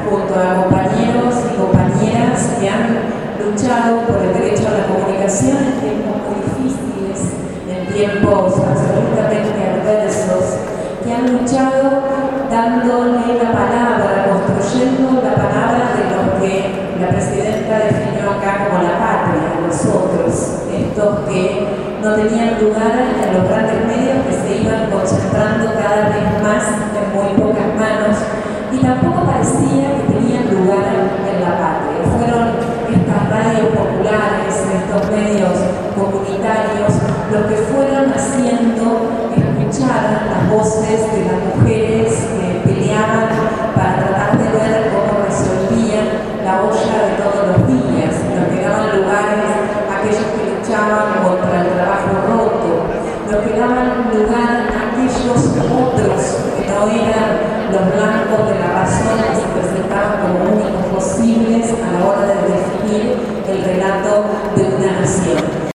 junto a compañeros y compañeras que han luchado por el derecho a la comunicación en tiempos muy difíciles, en tiempos absolutamente adversos, que han luchado dándole la palabra, construyendo la palabra de lo que la presidenta definió acá como la patria, nosotros, estos que no tenían lugar en los grandes medios que se iban concentrando cada vez más en muy pocas manos y tampoco parecía que tenían lugar en la patria. Fueron estas radios populares, estos medios comunitarios, los que fueron haciendo escuchar las voces de las mujeres que peleaban para tratar de ver cómo resolvían la olla de todos los días, los que daban lugares a aquellos que luchaban contra el trabajo roto, los que daban lugar a aquellos otros que no eran los blancos de la razón que se presentaban como únicos posibles a la hora de definir el relato de